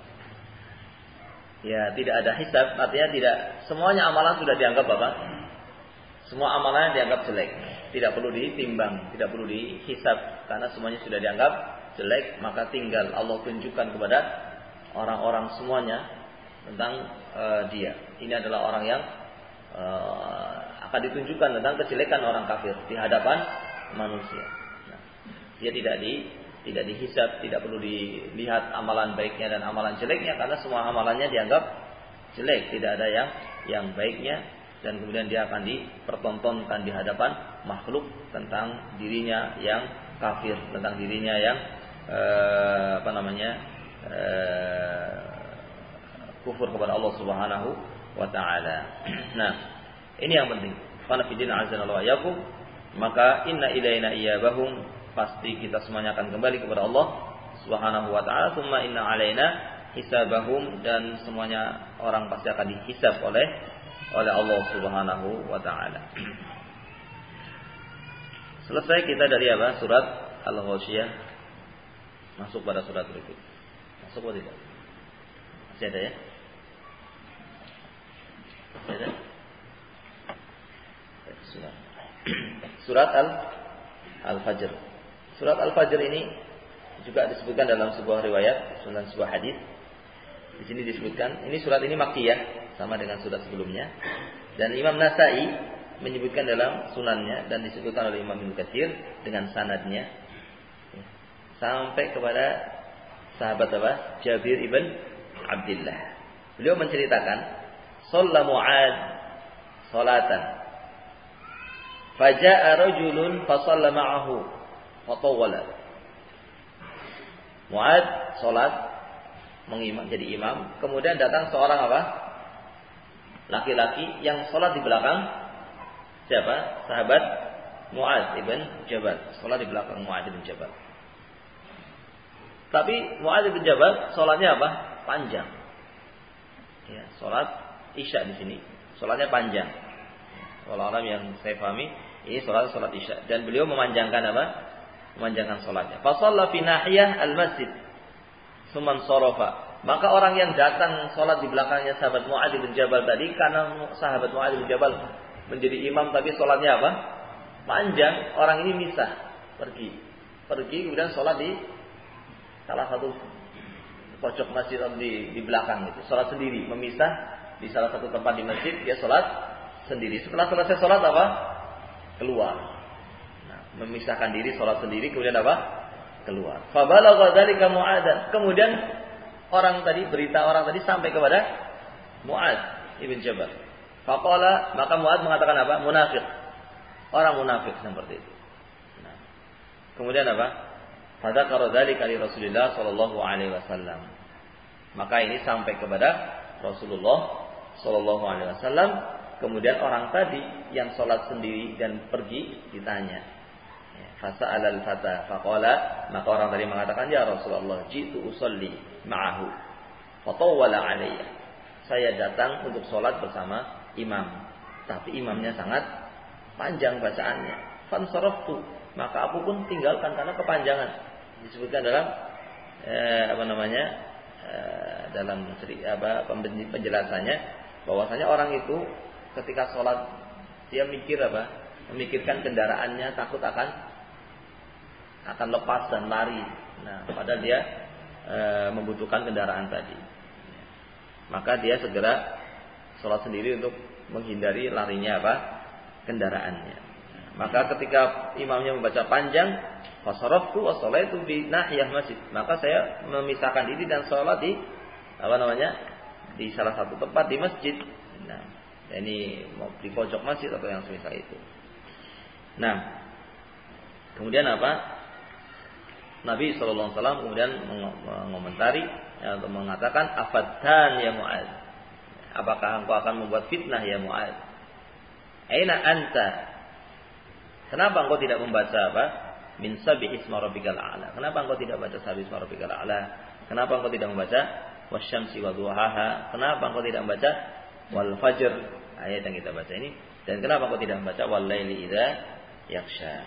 Speaker 1: Ya, tidak ada hisab, artinya tidak semuanya amalan sudah dianggap apa? Semua amalannya dianggap jelek. Tidak perlu ditimbang, tidak perlu dihisab karena semuanya sudah dianggap jelek, maka tinggal Allah tunjukkan kepada orang-orang semuanya tentang dia. Ini adalah orang yang akan ditunjukkan tentang kejelekan orang kafir di hadapan manusia. Nah, dia tidak dihisab, tidak perlu dilihat amalan baiknya dan amalan jeleknya karena semua amalannya dianggap jelek, tidak ada yang baiknya, dan kemudian dia akan dipertontonkan di hadapan makhluk tentang dirinya yang kafir, tentang dirinya yang kufur kepada Allah Subhanahu wa taala. Nah, ini yang penting. Qana fi din azanallahu yakum, maka inna ilaina iyabahum, pasti kita semuanya akan kembali kepada Allah Subhanahu wa taala, tsumma inna alaina hisabahum, dan semuanya orang pasti akan dihisab oleh Allah Subhanahu wa taala. Selesai kita dari apa? Surat Al-Ghasyiyah. Masuk pada surat berikut. Masuk atau tidak? Masih ada ya? Masih ada? Surat Al-Fajr. Surat Al-Fajr ini juga disebutkan dalam sebuah riwayat dan sebuah hadis. Di sini disebutkan, ini surat ini Makkiyah, sama dengan surat sebelumnya. Dan Imam Nasa'i menyebutkan dalam sunannya, dan disebutkan oleh Imam Ibnu Katsir dengan sanadnya sampai kepada sahabat apa? Jabir ibn Abdullah. Beliau menceritakan, "Shalla Mu'adz salatan, faja'a rajulun fa shalla ma'ahu fa tawwala." Mu'adz salat jadi imam, kemudian datang seorang apa? Laki-laki yang salat di belakang siapa? Sahabat Mu'adz ibn Jabal. Salat di belakang Mu'adz ibn Jabal. Tapi Mu'adz ibn Jabal salatnya apa? Panjang. Ya, salat Isya di sini. Salatnya panjang. Orang-orang yang saya pahami, ini salat Isya, dan beliau memanjangkan apa? Memanjangkan salatnya. Fa shalla fi nahiyah al-masjid. Tsumma sarafa. Maka orang yang datang salat di belakangnya sahabat Mu'adz bin Jabal tadi, karena sahabat Mu'adz bin Jabal menjadi imam tapi salatnya apa? Panjang, orang ini misah, pergi kemudian salat di salah satu pojok masjid di belakang itu. Salat sendiri, memisah di salah satu tempat di masjid, dia salat sendiri. Setelah selesai salat apa? Keluar. Nah, memisahkan diri, salat sendiri, kemudian apa? Keluar. Fa balagha dzalika Mu'adz. Kemudian berita orang tadi sampai kepada Mu'adz ibn Jabal. Faqala, maka Mu'adz mengatakan apa? Munafik. Orang munafik seperti itu. Nah, kemudian apa? Fadzakara dzalika li Rasulillah sallallahu alaihi wasallam. Maka ini sampai kepada Rasulullah sallallahu alaihi wasallam. Kemudian orang tadi yang salat sendiri dan pergi ditanya. Fasa'ala al-fata faqala, maka orang tadi mengatakan, "Ya Rasulullah, jitu usolli ma'ahu fatawwala alayya." Saya datang untuk sholat bersama imam, tapi imamnya sangat panjang bacaannya. Fansaraftu, maka aku pun tinggalkan karena kepanjangan. Disebutkan dalam dalam penjelasannya bahwasanya orang itu ketika sholat dia memikirkan kendaraannya, takut akan lepas dan lari. Nah, padahal dia membutuhkan kendaraan tadi. Maka dia segera sholat sendiri untuk menghindari larinya kendaraannya. Maka ketika imamnya membaca panjang, fasaraftu wa sholaitu bi nahiyah masjid. Maka saya memisahkan diri dan sholat di di salah satu tempat di masjid. Nah, ini mau di pojok masjid atau yang semisal itu. Nah, kemudian apa? Nabi SAW kemudian mengomentari atau mengatakan, "Afattan ya Mu'adz, apakah engkau akan membuat fitnah ya Mu'adz? Aina anta? Kenapa engkau tidak membaca min sabbihi isma rabbikal a'la? Kenapa engkau tidak baca sabbihi isma rabbikal a'la? Kenapa engkau tidak membaca wasyamsi wa duhaha? Kenapa engkau tidak membaca wal fajr, ayat yang kita baca ini? Dan kenapa engkau tidak membaca wal laili idza yaghsha?"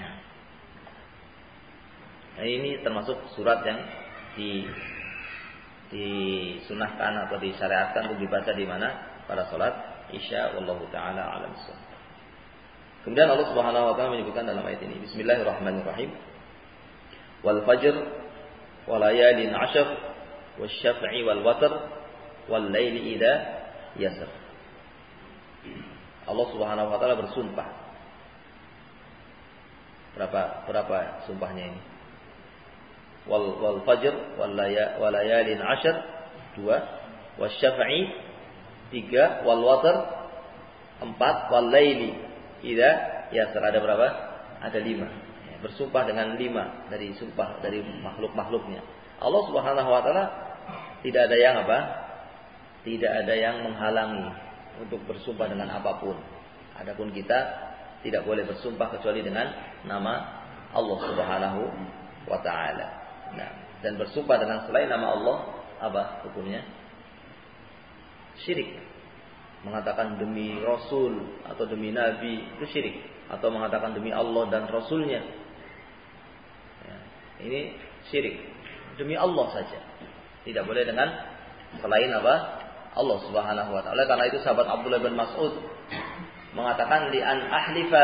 Speaker 1: Nah, ini termasuk surat yang disunahkan atau disyariatkan untuk dibaca di mana? Pada salat Isya, wallahu taala alam. Kemudian Allah Subhanahu wa taala menyebutkan dalam ayat ini, Bismillahirrahmanirrahim. Wal fajr wa layalin 'ashr wasyaf'i wal watr wal laili idza yasr. Allah Subhanahu wa taala bersumpah. Berapa sumpahnya ini? Wal fajr wal layalin 'ashr 2, wasyaf'i 3, wal watr 4, wal laili idza yasr. Ada berapa? Ada 5. Bersumpah dengan 5 dari sumpah dari makhluk-makhluknya. Allah Subhanahu wa taala tidak ada yang tidak ada yang menghalangi untuk bersumpah dengan apapun. Adapun kita tidak boleh bersumpah kecuali dengan nama Allah Subhanahu wa taala. Nah, Dan bersumpah dengan selain nama Allah, apa hukumnya? Syirik. Mengatakan demi Rasul atau demi Nabi itu syirik. Atau mengatakan demi Allah dan Rasulnya. Ya, ini syirik. Demi Allah saja. Tidak boleh dengan selain apa? Allah Subhanahu wa taala. Karena itu sahabat Abdullah bin Mas'ud mengatakan li an ahlifa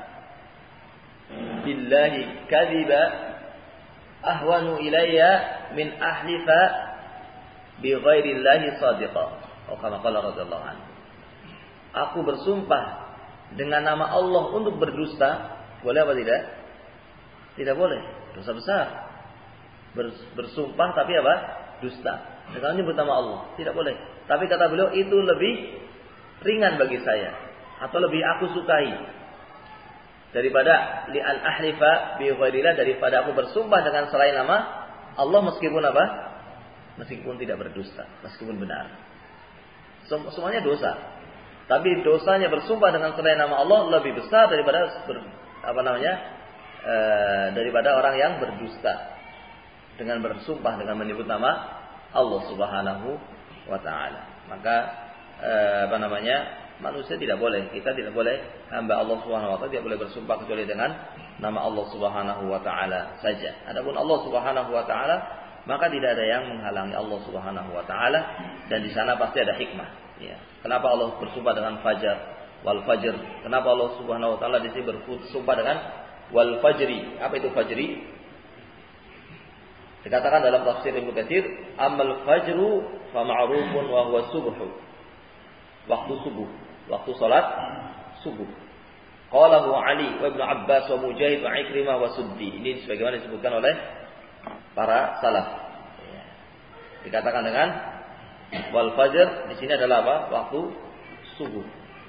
Speaker 1: billahi kadhiba ahwanu ilayya min ahlifa bi ghairillahi sadiqa. Atau kama qala radhiyallahu anhu. Aku bersumpah dengan nama Allah untuk berdusta, boleh apa tidak? Tidak boleh, dosa besar. Bersumpah tapi apa? Dusta. Dengan menyebut nama Allah, tidak boleh. Tapi kata beliau itu lebih ringan bagi saya atau lebih aku sukai daripada li'an ahlifa bi ghairillah, daripada aku bersumpah dengan selain nama Allah meskipun apa? Meskipun tidak berdusta, meskipun benar. Semuanya dosa. Tapi dosanya bersumpah dengan selain nama Allah lebih besar daripada daripada orang yang berdusta dengan bersumpah dengan menyebut nama Allah Subhanahu wa taala. Maka manusia tidak boleh, kita tidak boleh, hamba Allah Subhanahu wa taala tidak boleh bersumpah kecuali dengan nama Allah Subhanahu wa taala saja. Adapun Allah Subhanahu wa taala, maka tidak ada yang menghalangi Allah Subhanahu wa taala, dan di sana pasti ada hikmah. Ya. Kenapa Allah bersumpah dengan fajar, wal fajr? Kenapa Allah Subhanahu wa taala di sini bersumpah dengan wal fajri? Apa itu fajri? Dikatakan dalam tafsir Ibnu Katsir, amal fajru fa ma'rufun wa huwa subhu. Waktu subuh, waktu salat subuh. Qalahu Ali wa Ibnu Abbas wa Mujahid wa Ikrimah wa Suddi. Ini sebagaimana disebutkan oleh para salaf. Ya. Dikatakan dengan wal fajr di sini adalah apa? Waktu subuh.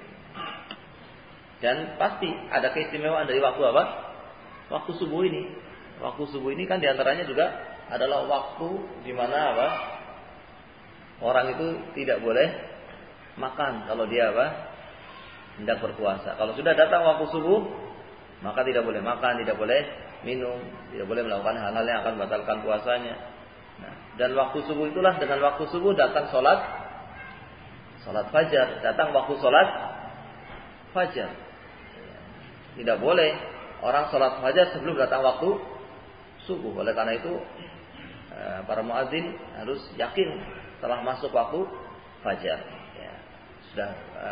Speaker 1: Dan pasti ada keistimewaan dari waktu apa? Waktu subuh ini. Waktu subuh ini kan diantaranya juga adalah waktu di mana apa? Orang itu tidak boleh makan kalau dia apa? Hendak berpuasa. Kalau sudah datang waktu subuh, maka tidak boleh makan, tidak boleh minum, tidak boleh melakukan hal-hal yang akan membatalkan puasanya. Nah, dan waktu subuh itulah, dengan waktu subuh datang salat fajar, datang waktu salat fajar. Tidak boleh orang salat fajar sebelum datang waktu subuh. Oleh karena itu para muadzin harus yakin telah masuk waktu fajar. Ya, sudah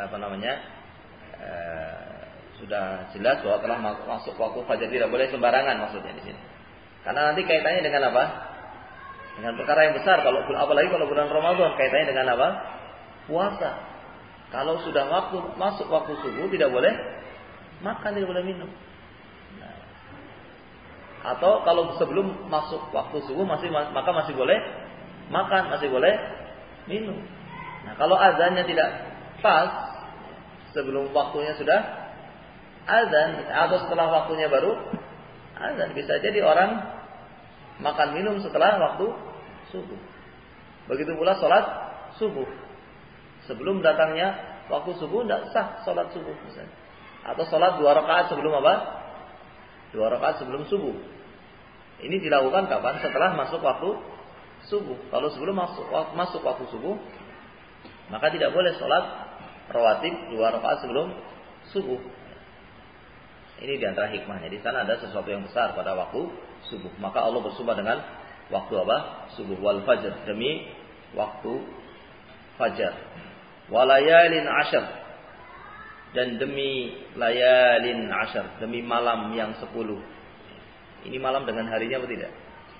Speaker 1: sudah jelas bahwa telah masuk waktu fajar, tidak boleh sembarangan maksudnya di sini. Karena nanti kaitannya dengan apa? Dengan perkara yang besar, apalagi kalau bulan Ramadan, kaitannya dengan apa? Puasa. Kalau sudah masuk waktu subuh, tidak boleh makan, tidak boleh minum. Nah, atau kalau sebelum masuk waktu subuh maka masih boleh makan, masih boleh minum. Nah, kalau azannya tidak pas, sebelum waktunya sudah azan atau setelah waktunya baru azan, bisa jadi orang makan minum setelah waktu subuh. Begitu pula sholat subuh. Sebelum datangnya waktu subuh tidak sah sholat subuh misalnya. Atau sholat 2 rakaat sebelum apa? 2 rakaat sebelum subuh. Ini dilakukan kapan? Setelah masuk waktu subuh. Kalau sebelum masuk waktu subuh, maka tidak boleh sholat rawatib 2 rakaat sebelum subuh. Ini diantara hikmahnya. Di sana ada sesuatu yang besar pada waktu subuh. Maka Allah bersumpah dengan waktu apa? Subuh. Wal fajr, demi waktu fajar. Walayalin ashar, dan demi layalin ashar, demi malam yang 10. Ini malam dengan harinya atau tidak?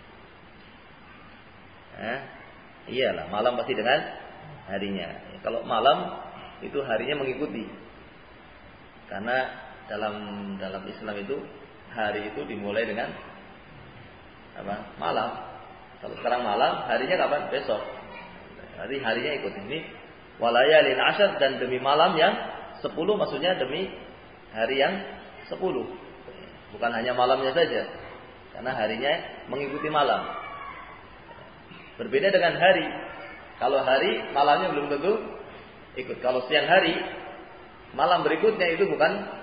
Speaker 1: Iyalah, malam pasti dengan harinya. Kalau malam itu harinya mengikuti. Karena dalam Islam itu hari itu dimulai dengan apa? Malam. Kalau sekarang malam, harinya kapan? Besok. Jadi harinya ikut ini. Walayalin ashar, dan demi malam yang 10, maksudnya demi hari yang 10. Bukan hanya malamnya saja. Karena harinya mengikuti malam. Berbeda dengan hari. Kalau hari, malamnya belum tentu ikut. Kalau siang hari, malam berikutnya itu bukan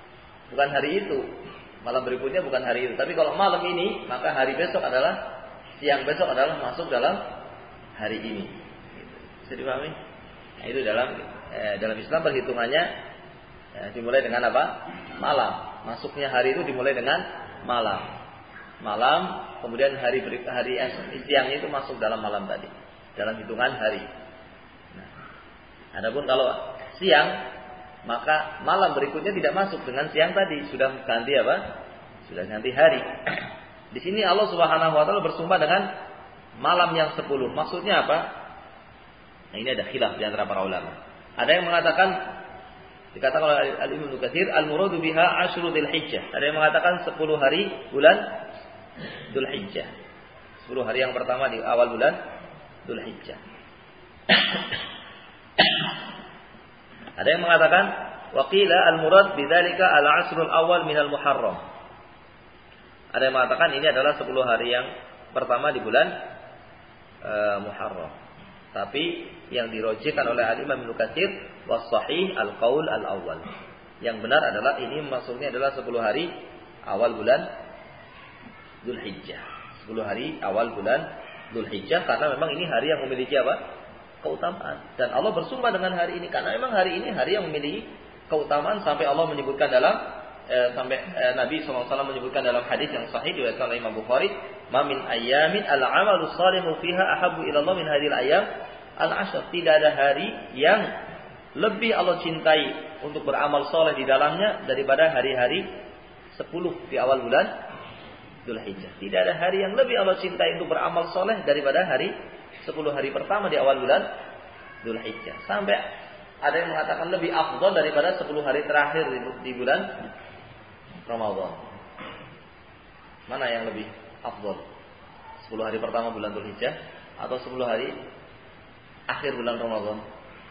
Speaker 1: hari itu. Malam berikutnya bukan hari itu. Tapi kalau malam ini, maka hari besok adalah siang besok adalah masuk dalam hari ini. Bisa dipahami? Nah, itu dalam Islam perhitungannya dimulai dengan apa? Malam. Masuknya hari itu dimulai dengan malam. Malam, kemudian hari siangnya itu masuk dalam malam tadi. Dalam hitungan hari. Nah, adapun kalau siang, maka malam berikutnya tidak masuk dengan siang tadi. Sudah ganti apa? Sudah ganti hari. Di sini Allah Subhanahu wa taala bersumpah dengan malam yang 10. Maksudnya apa? Nah, ini ada khilaf di antara para ulama. Ada yang mengatakan, dikatakan oleh Al-Imam Ibnu Katsir, al-muradu biha asyru Dzulhijjah. Ada yang mengatakan 10 hari bulan Dzulhijjah. 10 hari yang pertama di awal bulan Dzulhijjah. Ada yang mengatakan waqila al-murad bidzalika al-asrul awal minal Muharram. Ada yang mengatakan ini adalah 10 hari yang pertama di bulan Muharram. Tapi yang dirojihkan oleh Al-Imam Ibnu Katsir was sahih al-qaul al-awwal. Yang benar adalah ini maksudnya adalah 10 hari awal bulan Dzulhijjah. 10 hari awal bulan Dzulhijjah karena memang ini hari yang memiliki apa? Keutamaan. Dan Allah bersumpah dengan hari ini karena memang hari ini hari yang memiliki keutamaan sampai Allah menyebutkan Nabi SAW menyebutkan dalam hadis yang sahih diriwayatkan oleh Imam Bukhari, "Ma min ayyamin al-'amalu shalihu fiha ahabbu ila Allah min hadhil ayyam al-'ashr." Tidak ada hari yang lebih Allah cintai untuk beramal soleh di dalamnya daripada hari-hari 10 di awal bulan Dzulhijjah. Tidak ada hari yang lebih Allah cintai untuk beramal soleh daripada hari 10 hari pertama di awal bulan Dzulhijjah. Sampai ada yang mengatakan lebih afdal daripada 10 hari terakhir di bulan Ramadan. Mana yang lebih afdal? 10 hari pertama bulan Dzulhijjah atau 10 hari akhir bulan Ramadan?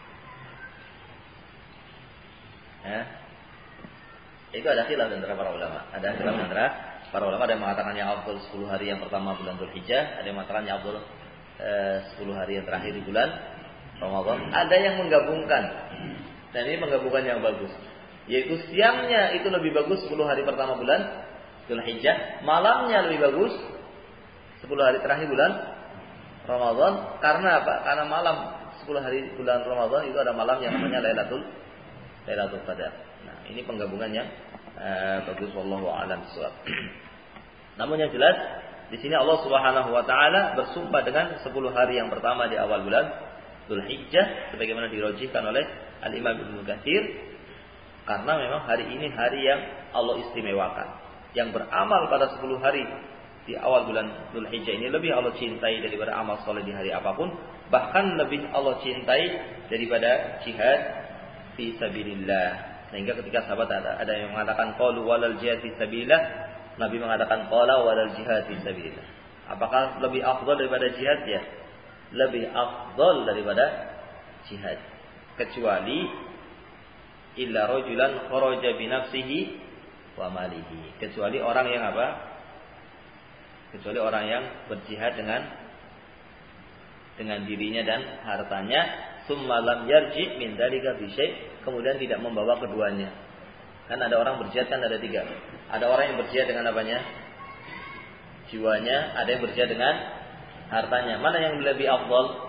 Speaker 1: Itu ada khilaf antara para ulama. Ada khilaf antara para ulama. Ada yang mengatakan yang afdal 10 hari yang pertama bulan Dzulhijjah, ada yang mengatakan yang afdal 10 hari yang terakhir di bulan Ramadan. Ada yang menggabungkan. Dan ini penggabungan yang bagus. Yaitu siangnya itu lebih bagus 10 hari pertama bulan Dzulhijjah, malamnya lebih bagus 10 hari terakhir bulan Ramadan. Karena apa? Karena malam 10 hari bulan Ramadan itu ada malam yang namanya Lailatul Qadar. Nah, ini penggabungan yang bagus, wallahu a'lam bishawab. Namun yang jelas di sini Allah Subhanahu wa taala bersumpah dengan 10 hari yang pertama di awal bulan Dzulhijjah sebagaimana dirojihkan oleh Al-Imam Ibnu Katsir karena memang hari ini hari yang Allah istimewakan. Yang beramal pada 10 hari di awal bulan Dzulhijjah ini lebih Allah cintai daripada amal soleh di hari apapun, bahkan lebih Allah cintai daripada jihad fi sabilillah. Sehingga ketika sahabat ada yang mengatakan qalu walal jihad fi sabilillah, Nabi mengatakan qala walal jihad fi sabilillah. Apakah lebih afdal daripada jihad? Ya, lebih afdal daripada jihad. Kecuali illa rajulan kharaja bi nafsihi wa malihi. Kecuali orang yang apa? Kecuali orang yang berjihad dengan dirinya dan hartanya, summa lam yarji min dzalika bi syai', kemudian tidak membawa keduanya. Kan ada orang berjihad kan ada 3. Ada orang yang berjihad dengan apanya? Jiwanya, ada yang berjihad dengan hartanya. Mana yang lebih afdal?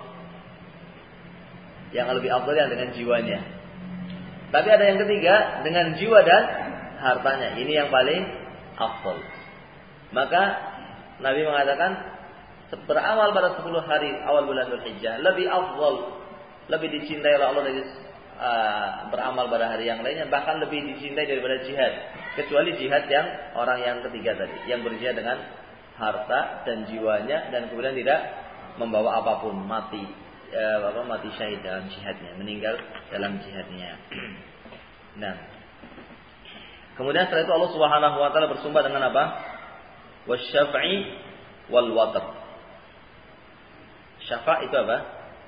Speaker 1: Yang lebih afdal yang dengan jiwanya. Tapi ada yang ketiga dengan jiwa dan hartanya. Ini yang paling afdal. Maka Nabi mengatakan beramal pada 10 hari awal bulan Dzulhijjah lebih afdal, lebih dicintai oleh Allah dari beramal pada hari yang lainnya, bahkan lebih dicintai daripada jihad. Kecuali jihad yang orang yang ketiga tadi, yang berjihad dengan harta dan jiwanya dan kemudian tidak membawa apapun, mati syahid dalam jihadnya, meninggal dalam jihadnya. Nah, kemudian setelah itu Allah Subhanahu wa taala bersumpah dengan apa? Wasyaf'i wal watr. Syafa' itu apa?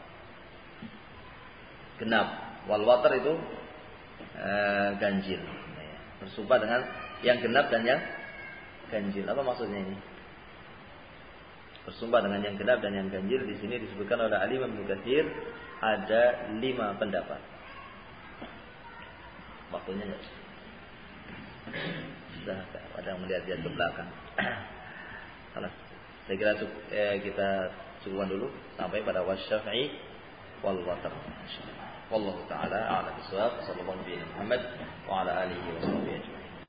Speaker 1: Genap. Wal watr itu ganjil. Bersumpah dengan yang genap dan yang ganjil. Apa maksudnya ini? Bersumpah dengan yang genap dan yang ganjil di sini disebutkan oleh Al-Imam Ibnu Katsir ada 5 pendapat. Waktunya enggak? Sudah ada yang melihat ke belakang. Salah. Saya kira kita cukupkan dulu sampai pada wasyafi'i wal watar. Wallahu taala a'lam bishawab. Sallallahu alaihi Muhammad wa ala alihi wa